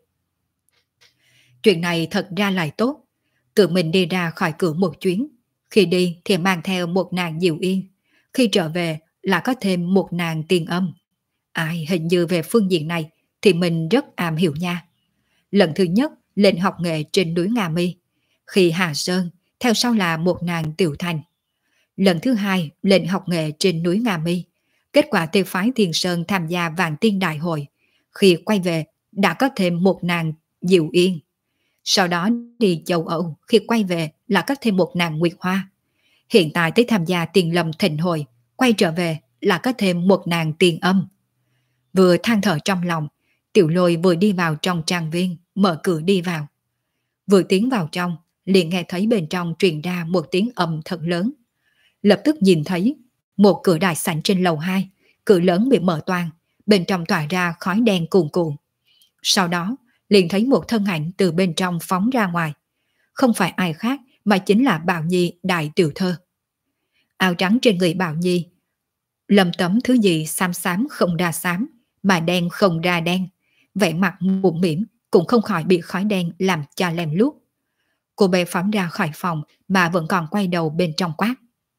Chuyện này thật ra lại tốt. Tự mình đi ra khỏi cửa một chuyến. Khi đi thì mang theo một nàng Diệu Yên. Khi trở về là có thêm một nàng Tiên Âm. Ai hình như về phương diện này thì mình rất am hiểu nha. Lần thứ nhất lên học nghệ trên núi Nga Mi. Khi Hà Sơn, theo sau là một nàng Tiểu Thành. Lần thứ hai lên học nghệ trên núi Nga Mi. Kết quả tiêu phái Thiên Sơn tham gia Vạn Tiên Đại hội. Khi quay về đã có thêm một nàng Diệu Yên. Sau đó đi châu Âu, khi quay về là có thêm một nàng Nguyệt Hoa. Hiện tại tới tham gia Tiền Lâm Thịnh hội, quay trở về là có thêm một nàng Tiền Âm. Vừa than thở trong lòng, Tiểu Lôi vừa đi vào trong trang viên, mở cửa đi vào. Vừa tiến vào trong, liền nghe thấy bên trong truyền ra một tiếng ầm thật lớn. Lập tức nhìn thấy một cửa đại sảnh trên lầu 2, cửa lớn bị mở toang, bên trong tỏa ra khói đen cuồn cuộn. Sau đó, liền thấy một thân ảnh từ bên trong phóng ra ngoài. Không phải ai khác mà chính là Bảo Nhi đại tiểu thơ. Áo trắng trên người Bảo Nhi lầm tấm thứ gì xám xám không ra xám, mà đen không ra đen. Vẻ mặt mũm mỉm cũng không khỏi bị khói đen làm cho lem luốc. Cô bé phóng ra khỏi phòng mà vẫn còn quay đầu bên trong quát.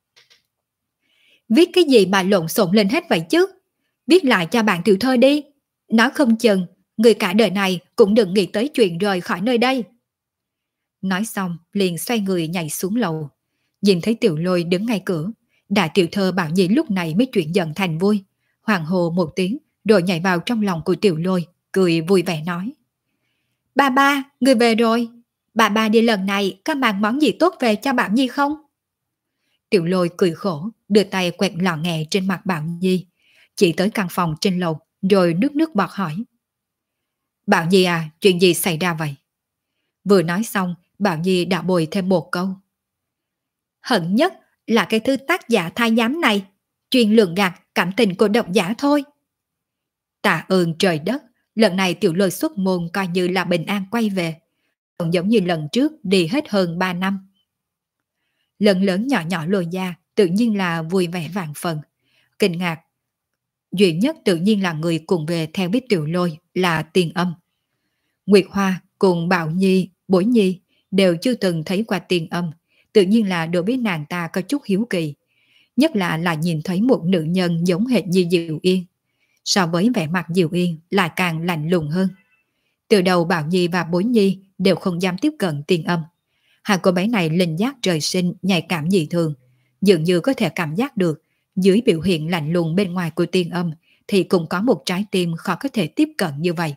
Viết cái gì mà lộn xộn lên hết vậy chứ? Viết lại cho bạn tiểu thơ đi. Nói không chừng, người cả đời này cũng đừng nghĩ tới chuyện rời khỏi nơi đây. Nói xong liền xoay người nhảy xuống lầu. Nhìn thấy Tiểu Lôi đứng ngay cửa, đại tiểu thơ Bảo Nhi lúc này mới chuyển dần thành vui. Hoàng hồ một tiếng rồi nhảy vào trong lòng của Tiểu Lôi, cười vui vẻ nói. Ba ba, người về rồi. Ba đi lần này có mang món gì tốt về cho Bảo Nhi không? Tiểu Lôi cười khổ, đưa tay quẹt lọ nghè trên mặt Bảo Nhi. Chỉ tới căn phòng trên lầu, rồi nước bọt hỏi. Bảo Nhi à, chuyện gì xảy ra vậy? Vừa nói xong, Bảo Nhi đã bồi thêm một câu. Hận nhất là cái thứ tác giả thái giám này, chuyên lường gạt cảm tình của độc giả thôi. Tạ ơn trời đất, lần này Tiểu Lôi xuất môn coi như là bình an quay về. Không giống như lần trước đi hết hơn 3 năm. Lần lớn nhỏ nhỏ Lôi gia tự nhiên là vui vẻ vạn phần. Kinh ngạc duy nhất tự nhiên là người cùng về theo biết Tiểu Lôi là Tiền Âm. Nguyệt Hoa cùng Bảo Nhi, Bối Nhi đều chưa từng thấy qua Tiền Âm, tự nhiên là đối với nàng ta có chút hiếu kỳ. Nhất là nhìn thấy một nữ nhân giống hệt như Diệu Yên. So với vẻ mặt Diệu Yên lại càng lạnh lùng hơn. Từ đầu Bảo Nhi và Bối Nhi đều không dám tiếp cận Tiền Âm. Hai cô bé này linh giác trời sinh nhạy cảm dị thường, dường như có thể cảm giác được dưới biểu hiện lạnh lùng bên ngoài của Tiền Âm thì cũng có một trái tim khó có thể tiếp cận như vậy.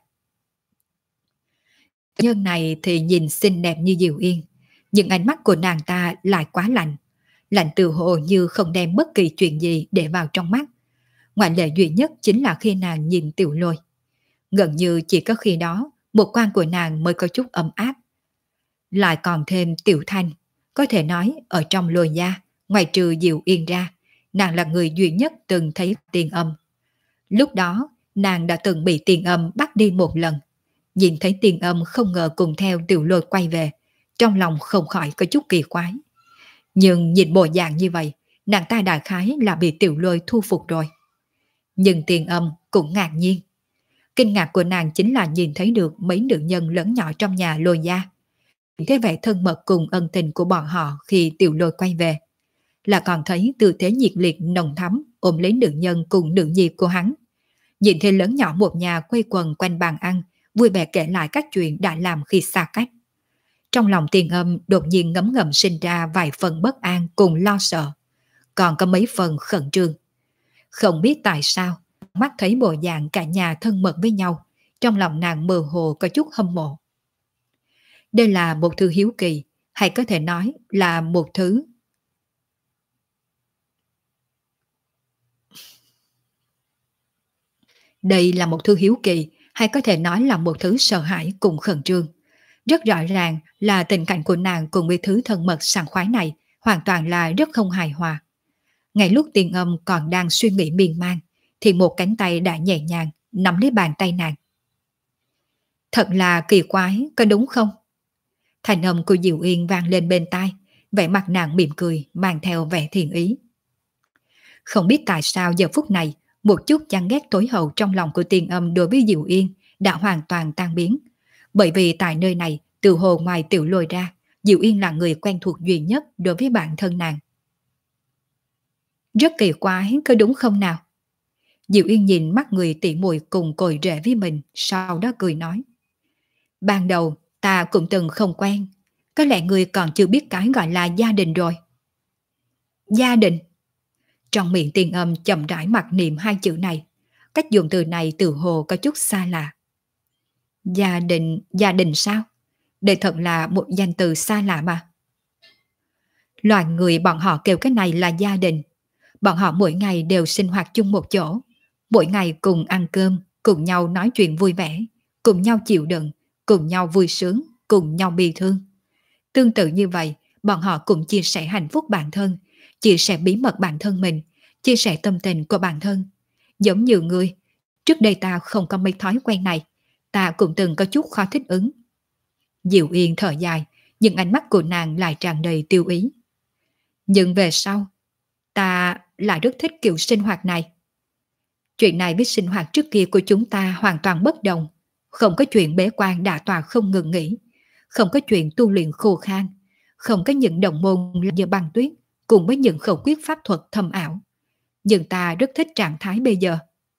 Nhân này thì nhìn xinh đẹp như Diệu Yên, nhưng ánh mắt của nàng ta lại quá lạnh. Lạnh từ hồ như không đem bất kỳ chuyện gì để vào trong mắt. Ngoại lệ duy nhất chính là khi nàng nhìn Tiểu Lôi. Gần như chỉ có khi đó, một quan của nàng mới có chút ấm áp. Lại còn thêm Tiểu Thanh, có thể nói ở trong Lôi gia, ngoài trừ Diệu Yên ra, nàng là người duy nhất từng thấy Tiên Âm. Lúc đó, nàng đã từng bị Tiên Âm bắt đi một lần. Nhìn thấy Tiên Âm không ngờ cùng theo Tiểu Lôi quay về, trong lòng không khỏi có chút kỳ quái. Nhưng nhìn bộ dạng như vậy, nàng ta đại khái là bị Tiểu Lôi thu phục rồi. Nhưng Tiên Âm cũng ngạc nhiên. Kinh ngạc của nàng chính là nhìn thấy được mấy nữ nhân lớn nhỏ trong nhà Lôi gia. Thế vẻ thân mật cùng ân tình của bọn họ khi Tiểu Lôi quay về, là còn thấy tư thế nhiệt liệt nồng thắm ôm lấy nữ nhân cùng nữ nhi của hắn. Nhìn thấy lớn nhỏ một nhà quây quần quanh bàn ăn, vui vẻ kể lại các chuyện đã làm khi xa cách. Trong lòng Tiên Âm đột nhiên ngấm ngầm sinh ra vài phần bất an cùng lo sợ, còn có mấy phần khẩn trương. Không biết tại sao, mắt thấy bộ dạng cả nhà thân mật với nhau, trong lòng nàng mơ hồ có chút hâm mộ. Đây là một thứ hiếu kỳ, hay có thể nói là một thứ. Đây là một thứ hiếu kỳ, hay có thể nói là một thứ sợ hãi cùng khẩn trương. Rất rõ ràng là tình cảnh của nàng cùng với thứ thân mật sảng khoái này hoàn toàn là rất không hài hòa. Ngay lúc Tiên Âm còn đang suy nghĩ miên man, thì một cánh tay đã nhẹ nhàng nắm lấy bàn tay nàng. Thật là kỳ quái, có đúng không? Thành âm của Diệu Yên vang lên bên tai, vẻ mặt nàng mỉm cười mang theo vẻ thiện ý. Không biết tại sao giờ phút này, một chút chán ghét tối hậu trong lòng của Tiên Âm đối với Diệu Yên đã hoàn toàn tan biến. Bởi vì tại nơi này, từ hồ ngoài Tiểu Lôi ra, Diệu Yên là người quen thuộc duy nhất đối với bản thân nàng. Rất kỳ quái, có đúng không nào? Diệu Yên nhìn mắt người tỉ muội cùng cồi rễ với mình, sau đó cười nói. Ban đầu, ta cũng từng không quen, có lẽ người còn chưa biết cái gọi là gia đình rồi. Gia đình? Trong miệng Tiên Âm chậm rãi mặc niệm hai chữ này, cách dùng từ này từ hồ có chút xa lạ. Gia đình sao? Đây thật là một danh từ xa lạ mà. Loài người bọn họ kêu cái này là gia đình. Bọn họ mỗi ngày đều sinh hoạt chung một chỗ, mỗi ngày cùng ăn cơm, cùng nhau nói chuyện vui vẻ, cùng nhau chịu đựng, cùng nhau vui sướng, cùng nhau bi thương. Tương tự như vậy, bọn họ cùng chia sẻ hạnh phúc bản thân, chia sẻ bí mật bản thân mình, chia sẻ tâm tình của bản thân. Giống như ngươi, trước đây ta không có mấy thói quen này, ta cũng từng có chút khó thích ứng. Diệu Yên thở dài, nhưng ánh mắt của nàng lại tràn đầy tiêu ý. Nhưng về sau, ta lại rất thích kiểu sinh hoạt này. Chuyện này với sinh hoạt trước kia của chúng ta hoàn toàn bất đồng. Không có chuyện bế quan đả tọa không ngừng nghỉ, không có chuyện tu luyện khô khan, không có những đồng môn như băng tuyết, cùng với những khẩu quyết pháp thuật thâm ảo. Nhưng ta rất thích trạng thái bây giờ.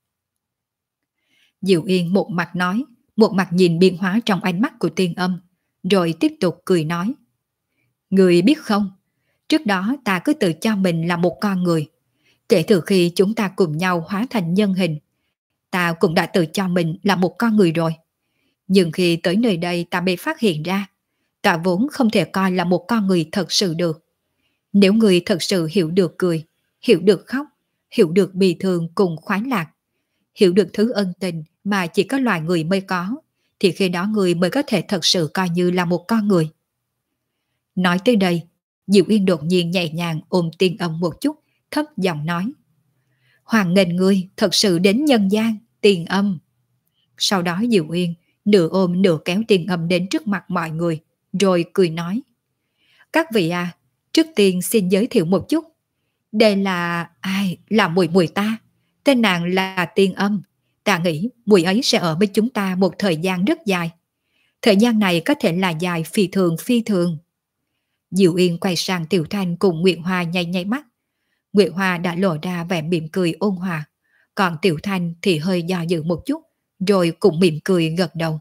Diệu Yên một mặt nói, một mặt nhìn biến hóa trong ánh mắt của Tiên Âm, rồi tiếp tục cười nói. Người biết không, trước đó ta cứ tự cho mình là một con người. Kể từ khi chúng ta cùng nhau hóa thành nhân hình, ta cũng đã tự cho mình là một con người rồi. Nhưng khi tới nơi đây ta bị phát hiện ra, ta vốn không thể coi là một con người thật sự được. Nếu người thật sự hiểu được cười, hiểu được khóc, hiểu được bi thương cùng khoái lạc, hiểu được thứ ân tình mà chỉ có loài người mới có, thì khi đó người mới có thể thật sự coi như là một con người. Nói tới đây, Diệu Yên đột nhiên nhẹ nhàng ôm Tiên Âm một chút, thấp giọng nói. Hoàng nghênh ngươi thật sự đến nhân gian, Tiên Âm. Sau đó Diệu Yên nửa ôm nửa kéo Tiên Âm đến trước mặt mọi người, rồi cười nói. Các vị à, trước tiên xin giới thiệu một chút. Đây là ai? Là muội muội ta. Tên nàng là Tiên Âm. Ta nghĩ muội ấy sẽ ở với chúng ta một thời gian rất dài. Thời gian này có thể là dài phi thường phi thường. Diệu Yên quay sang Tiểu Thanh cùng Nguyệt Hoa nháy nháy mắt. Nguyệt Hoa đã lộ ra vẻ mỉm cười ôn hòa, còn Tiểu Thanh thì hơi do dự một chút, rồi cũng mỉm cười gật đầu.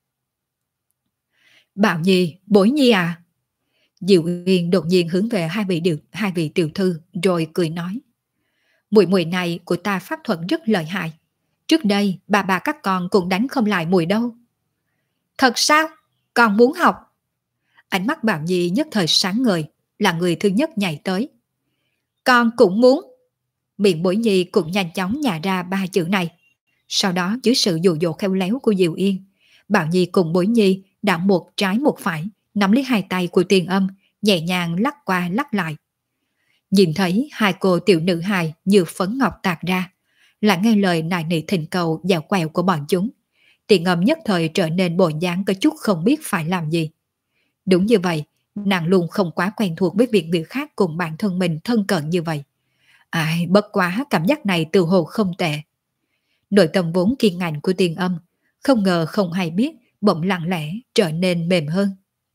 Bảo Nhi, Bối Nhi à? Diệu Yên đột nhiên hướng về hai vị tiểu thư rồi cười nói. Muội muội này của ta pháp thuật rất lợi hại. Trước đây bà các con cũng đánh không lại muội đâu. Thật sao? Con muốn học. Ánh mắt Bảo Nhi nhất thời sáng ngời, là người thứ nhất nhảy tới. Con cũng muốn. Miệng Bối Nhi cũng nhanh chóng nhả ra ba chữ này. Sau đó dưới sự dụ dỗ khéo léo của Diệu Yên, Bảo Nhi cùng Bối Nhi đã một trái một phải nắm lấy hai tay của Tiền Âm, nhẹ nhàng lắc qua lắc lại. Nhìn thấy hai cô tiểu nữ hài như phấn ngọc tạc ra, lại nghe lời nài nỉ thỉnh cầu dẻo quẹo của bọn chúng. Tiền Âm nhất thời trở nên bộ dáng có chút không biết phải làm gì. Đúng như vậy, nàng luôn không quá quen thuộc với việc người khác cùng bản thân mình thân cận như vậy. Ai, bất quá cảm giác này từ hồ không tệ. Nội tâm vốn kiên ngạnh của Tiền Âm, không ngờ không hay biết, bỗng lặng lẽ trở nên mềm hơn.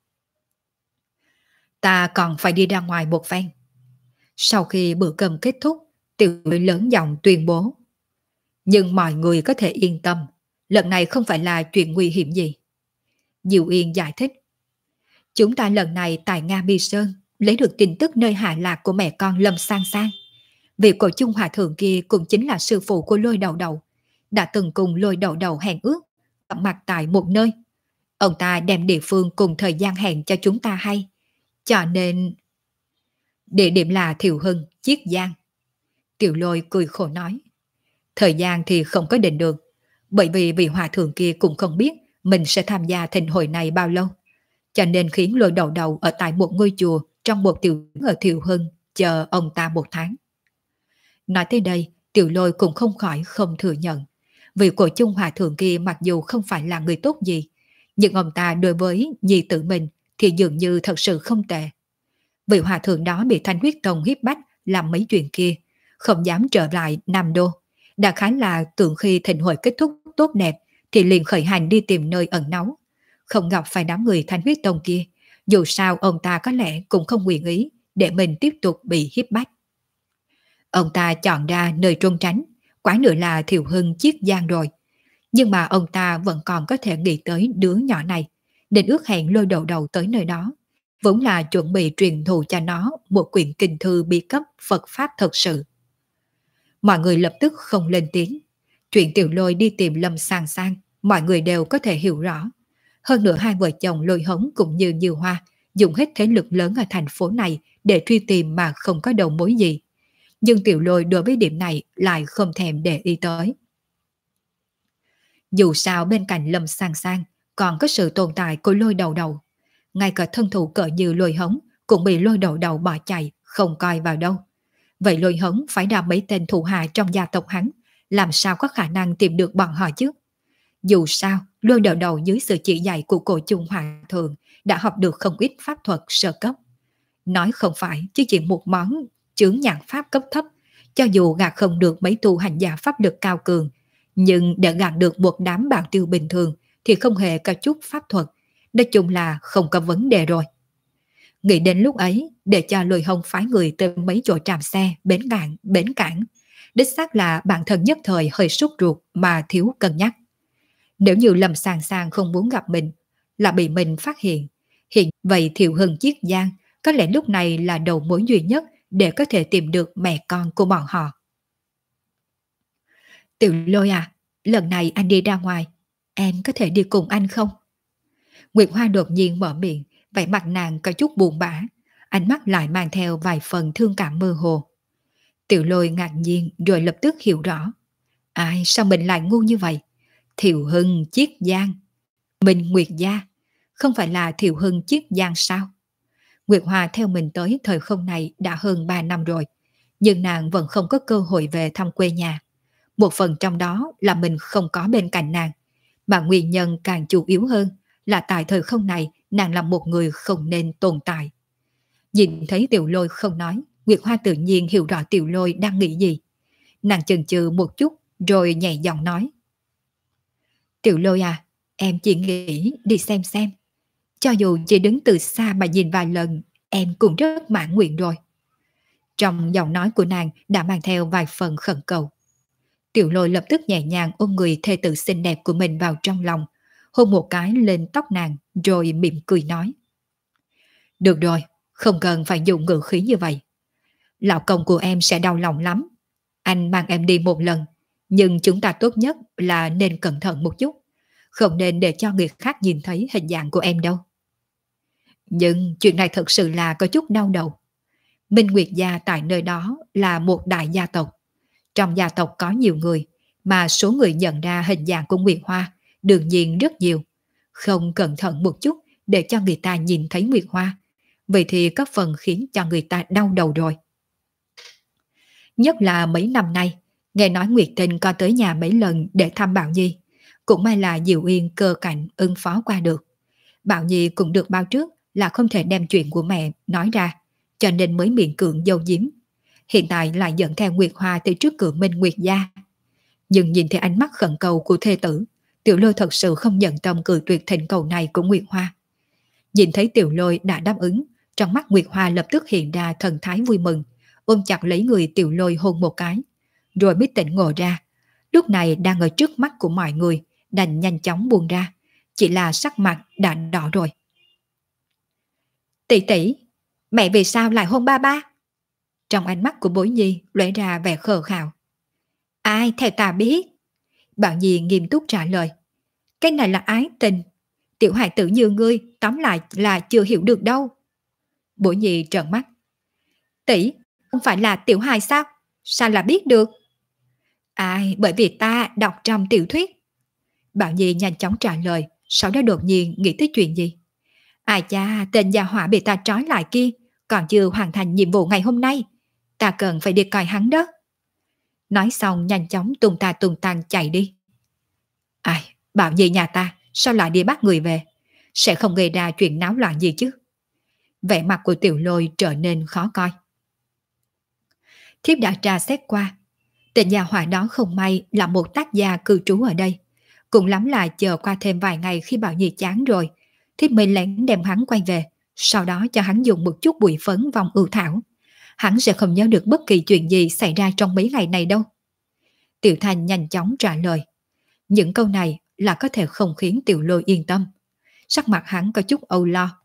Ta còn phải đi ra ngoài một phen. Sau khi bữa cơm kết thúc, Tiểu Lôi lớn giọng tuyên bố. Nhưng mọi người có thể yên tâm, lần này không phải là chuyện nguy hiểm gì. Diệu Yên giải thích. Chúng ta lần này tại Nga Mi Sơn lấy được tin tức nơi hạ lạc của mẹ con Lâm Sang Sang. Vị cổ chung hòa thượng kia cũng chính là sư phụ của Lôi Đầu Đầu, đã từng cùng Lôi Đầu Đầu hẹn ước, gặp mặt tại một nơi. Ông ta đem địa phương cùng thời gian hẹn cho chúng ta hay. Cho nên... Địa điểm là Thiệu Hưng, Chiết Giang. Tiểu Lôi cười khổ nói. Thời gian thì không có định được, bởi vì vị hòa thượng kia cũng không biết mình sẽ tham gia thịnh hội này bao lâu. Cho nên khiến Lôi Đầu Đầu ở tại một ngôi chùa trong một tiểu ở Thiệu Hưng chờ ông ta một tháng. Nói tới đây, Tiểu Lôi cũng không khỏi không thừa nhận. Vị cổ chung hòa thượng kia mặc dù không phải là người tốt gì, nhưng ông ta đối với nhi tử mình thì dường như thật sự không tệ. Vị hòa thượng đó bị Thanh Huyết Tông hiếp bách làm mấy chuyện kia, không dám trở lại Nam Đô. Đã khá là tưởng khi thịnh hội kết thúc tốt đẹp thì liền khởi hành đi tìm nơi ẩn náu. Không gặp phải đám người Thanh Huyết Tông kia, dù sao ông ta có lẽ cũng không nguyện ý để mình tiếp tục bị hiếp bách. Ông ta chọn ra nơi trốn tránh, quả nữa là Thiệu Hưng Chiết Giang rồi. Nhưng mà ông ta vẫn còn có thể nghĩ tới đứa nhỏ này, nên ước hẹn Lôi Đầu Đầu tới nơi đó. Vốn là chuẩn bị truyền thụ cho nó một quyển kinh thư bí cấp Phật Pháp thật sự. Mọi người lập tức không lên tiếng. Chuyện Tiểu Lôi đi tìm Lâm Sang Sang, mọi người đều có thể hiểu rõ. Hơn nữa hai vợ chồng Lôi Hống cũng như Như Hoa dùng hết thế lực lớn ở thành phố này để truy tìm mà không có đầu mối gì. Nhưng Tiểu Lôi đối với điểm này lại không thèm để ý tới. Dù sao bên cạnh Lâm Sang Sang còn có sự tồn tại của Lôi Đầu Đầu. Ngay cả thân thủ cỡ như Lôi Hống cũng bị Lôi Đầu Đầu bỏ chạy, không coi vào đâu. Vậy Lôi Hống phải đào mấy tên thủ hạ trong gia tộc hắn, làm sao có khả năng tìm được bọn họ chứ? Dù sao, Lôi Đầu Đầu dưới sự chỉ dạy của cổ chung hòa thượng đã học được không ít pháp thuật sơ cấp. Nói không phải chứ chỉ một món chướng nhãn pháp cấp thấp, cho dù gạt không được mấy tu hành giả pháp lực cao cường, nhưng để gạt được một đám bảo tiêu bình thường thì không hề có chút pháp thuật, nói chung là không có vấn đề rồi. Nghĩ đến lúc ấy, để cho Lôi Hồng phái người tới mấy chỗ trạm xe, bến cảng, đích xác là bản thân nhất thời hơi sốt ruột mà thiếu cân nhắc. Nếu như Lâm Sàng Sàng không muốn gặp mình, là bị mình phát hiện vậy Thiệu Hưng Chiết Giang có lẽ lúc này là đầu mối duy nhất để có thể tìm được mẹ con của bọn họ. Tiểu Lôi à, lần này anh đi ra ngoài, em có thể đi cùng anh không? Nguyệt Hoa đột nhiên mở miệng, vẻ mặt nàng có chút buồn bã, ánh mắt lại mang theo vài phần thương cảm mơ hồ. Tiểu Lôi ngạc nhiên rồi lập tức hiểu rõ. Ai, sao mình lại ngu như vậy? Thiệu Hưng Chiết Giang, Minh Nguyệt Gia, không phải là Thiệu Hưng Chiết Giang sao? Nguyệt Hoa theo mình tới thời không này đã hơn 3 năm rồi, nhưng nàng vẫn không có cơ hội về thăm quê nhà. Một phần trong đó là mình không có bên cạnh nàng, mà nguyên nhân càng chủ yếu hơn là tại thời không này nàng là một người không nên tồn tại. Nhìn thấy Tiểu Lôi không nói, Nguyệt Hoa tự nhiên hiểu rõ Tiểu Lôi đang nghĩ gì. Nàng chần chừ một chút rồi nhẹ giọng nói. Tiểu Lôi à, em chỉ nghĩ đi xem. Cho dù chỉ đứng từ xa mà nhìn vài lần, em cũng rất mãn nguyện rồi. Trong giọng nói của nàng đã mang theo vài phần khẩn cầu. Tiểu Lôi lập tức nhẹ nhàng ôm người thê tử xinh đẹp của mình vào trong lòng, hôn một cái lên tóc nàng rồi mỉm cười nói. Được rồi, không cần phải dùng ngữ khí như vậy. Lão công của em sẽ đau lòng lắm. Anh mang em đi một lần, nhưng chúng ta tốt nhất là nên cẩn thận một chút, không nên để cho người khác nhìn thấy hình dạng của em đâu. Nhưng chuyện này thật sự là có chút đau đầu. Minh Nguyệt Gia tại nơi đó là một đại gia tộc. Trong gia tộc có nhiều người, mà số người nhận ra hình dạng của Nguyệt Hoa đương nhiên rất nhiều. Không cẩn thận một chút để cho người ta nhìn thấy Nguyệt Hoa, vậy thì có phần khiến cho người ta đau đầu rồi. Nhất là mấy năm nay, nghe nói Nguyệt Tinh có tới nhà mấy lần để thăm Bảo Nhi. Cũng may là Diệu Uyên cơ cảnh ứng phó qua được. Bảo Nhi cũng được báo trước là không thể đem chuyện của mẹ nói ra, cho nên mới miễn cưỡng giấu giếm. Hiện tại lại dẫn theo Nguyệt Hoa tới trước cửa Minh Nguyệt gia. Nhưng nhìn thấy ánh mắt khẩn cầu của thê tử, Tiểu Lôi thật sự không nhận tâm cự tuyệt thỉnh cầu này của Nguyệt Hoa. Nhìn thấy Tiểu Lôi đã đáp ứng, trong mắt Nguyệt Hoa lập tức hiện ra thần thái vui mừng, ôm chặt lấy người Tiểu Lôi hôn một cái, rồi mới tỉnh ngộ ra. Lúc này đang ở trước mắt của mọi người, đành nhanh chóng buông ra, chỉ là sắc mặt đã đỏ rồi. Tỷ tỷ, mẹ vì sao lại hôn ba ba? Trong ánh mắt của Bối Nhi lóe ra vẻ khờ khạo. Ai theo ta biết? Bảo Nhi nghiêm túc trả lời. Cái này là ái tình. Tiểu hài tử như ngươi tóm lại là chưa hiểu được đâu. Bối Nhi trợn mắt. Tỷ, không phải là tiểu hài sao? Sao là biết được? Ai, bởi vì ta đọc trong tiểu thuyết. Bảo Nhi nhanh chóng trả lời, sau đó đột nhiên nghĩ tới chuyện gì. Ai cha, tên gia hỏa bị ta trói lại kia, còn chưa hoàn thành nhiệm vụ ngày hôm nay. Ta cần phải đi coi hắn đó. Nói xong nhanh chóng tung tăng chạy đi. Ai, Bảo Nhi nhà ta, sao lại đi bắt người về? Sẽ không gây ra chuyện náo loạn gì chứ? Vẻ mặt của Tiểu Lôi trở nên khó coi. Thiếp đã tra xét qua. Tên gia hỏa đó không may là một tác gia cư trú ở đây. Cũng lắm là chờ qua thêm vài ngày khi Bảo Nhi chán rồi, thiếp mới lén đem hắn quay về, sau đó cho hắn dùng một chút bụi phấn vòng ưu thảo. Hắn sẽ không nhớ được bất kỳ chuyện gì xảy ra trong mấy ngày này đâu. Tiểu Thanh nhanh chóng trả lời. Những câu này là có thể không khiến Tiểu Lôi yên tâm. Sắc mặt hắn có chút âu lo.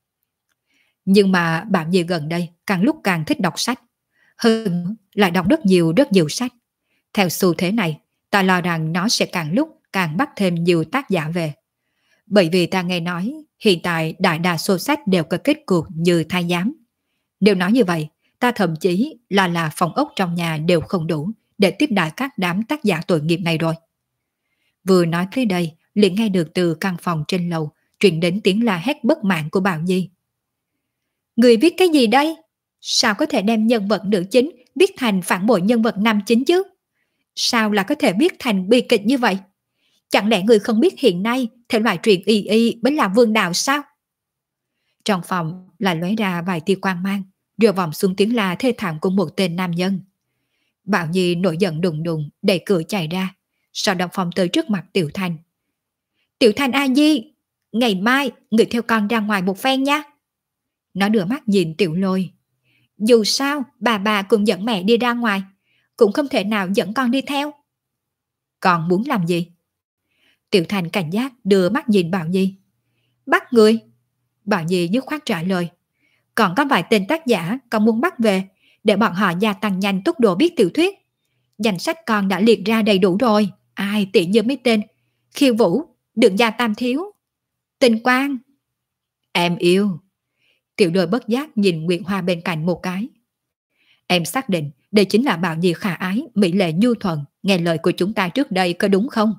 Nhưng mà Bảo Nhi gần đây càng lúc càng thích đọc sách. Hơn là đọc rất nhiều sách. Theo xu thế này, ta lo rằng nó sẽ càng lúc càng bắt thêm nhiều tác giả về. Bởi vì ta nghe nói hiện tại đại đa số sách đều có kết cục như thái giám. Nếu nói như vậy, ta thậm chí là phòng ốc trong nhà đều không đủ để tiếp đãi các đám tác giả tội nghiệp này rồi. Vừa nói tới đây, liền nghe được từ căn phòng trên lầu truyền đến tiếng la hét bất mãn của Bảo Nhi. Người viết cái gì đây? Sao có thể đem nhân vật nữ chính viết thành phản bội nhân vật nam chính chứ? Sao là có thể viết thành bi kịch như vậy? Chẳng lẽ người không biết hiện nay thể loại truyện y mới là vương đạo sao? Trong phòng lại lóe ra vài tia quang mang, rồi vòng xuống tiếng la thê thảm của một tên nam nhân. Bảo Nhi nổi giận đùng đùng đẩy cửa chạy ra, sau đó phòng tới trước mặt Tiểu Thanh. Tiểu Thanh a di, ngày mai người theo con ra ngoài một phen nha. Nó đưa mắt nhìn Tiểu Lôi. Dù sao bà cũng dẫn mẹ đi ra ngoài, cũng không thể nào dẫn con đi theo. Con muốn làm gì? Tiểu Thanh cảnh giác đưa mắt nhìn Bảo Nhi. Bắt người? Bảo Nhi dứt khoát trả lời. Còn có vài tên tác giả con muốn bắt về, để bọn họ gia tăng nhanh tốc độ viết tiểu thuyết. Danh sách con đã liệt ra đầy đủ rồi. Ai tiện như mấy tên Khiêu Vũ, Đường Gia Tam Thiếu, Tình Quang. Em yêu. Tiểu Lôi bất giác nhìn Nguyệt Hoa bên cạnh một cái. Em xác định đây chính là Bảo Nhi khả ái, mỹ lệ nhu thuận, nghe lời của chúng ta trước đây có đúng không?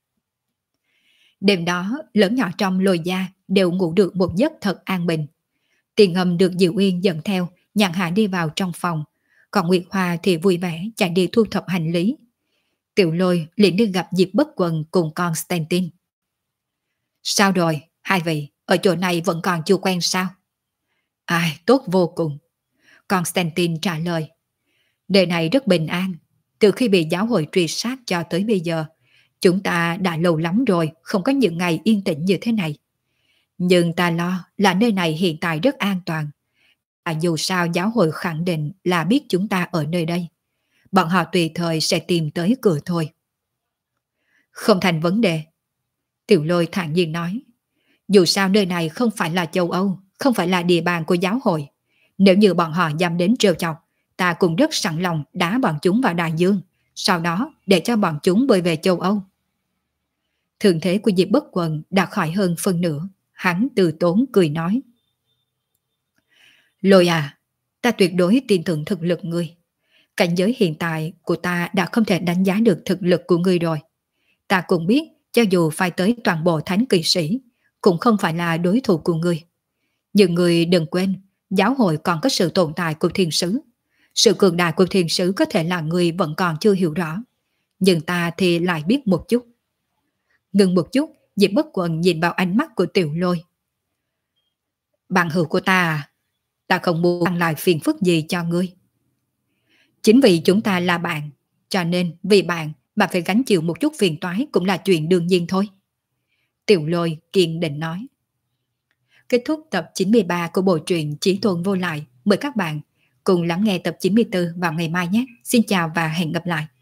Đêm đó, lớn nhỏ trong Lôi gia đều ngủ được một giấc thật an bình. Tiền Ngầm được Diệu Uyên dẫn theo, nhàn hạ đi vào trong phòng, còn Nguyệt Hoa thì vui vẻ chạy đi thu thập hành lý. Tiểu Lôi liền đi gặp Diệp Bất Quần cùng con Stentin. Sao rồi, hai vị, ở chỗ này vẫn còn chưa quen sao? Ai, tốt vô cùng. Con Stentin trả lời. Đời này rất bình an, từ khi bị giáo hội truy sát cho tới bây giờ, chúng ta đã lâu lắm rồi không có những ngày yên tĩnh như thế này. Nhưng ta lo là nơi này hiện tại rất an toàn. Dù sao giáo hội khẳng định là biết chúng ta ở nơi đây. Bọn họ tùy thời sẽ tìm tới cửa thôi. Không thành vấn đề. Tiểu Lôi thản nhiên nói. Dù sao nơi này không phải là châu Âu, không phải là địa bàn của giáo hội. Nếu như bọn họ dám đến trêu chọc, ta cũng rất sẵn lòng đá bọn chúng vào đại dương, sau đó để cho bọn chúng bơi về châu Âu. Thường thế của Diệp Bất Quần đã khỏi hơn phân nửa. Hắn từ tốn cười nói. Lôi à, ta tuyệt đối tin tưởng thực lực ngươi. Cảnh giới hiện tại của ta đã không thể đánh giá được thực lực của ngươi rồi. Ta cũng biết, cho dù phải tới toàn bộ thánh kỵ sĩ, cũng không phải là đối thủ của ngươi. Nhưng ngươi đừng quên, giáo hội còn có sự tồn tại của thiên sứ. Sự cường đại của thiên sứ có thể là ngươi vẫn còn chưa hiểu rõ. Nhưng ta thì lại biết một chút. Ngừng một chút, Diệp Bất Quần nhìn vào ánh mắt của Tiểu Lôi. Bạn hữu của ta à? Ta không muốn mang lại phiền phức gì cho ngươi. Chính vì chúng ta là bạn, cho nên vì bạn mà phải gánh chịu một chút phiền toái cũng là chuyện đương nhiên thôi. Tiểu Lôi kiên định nói. Kết thúc tập 93 của bộ truyện Chí Tôn Vô Lại. Mời các bạn cùng lắng nghe tập 94 vào ngày mai nhé. Xin chào và hẹn gặp lại.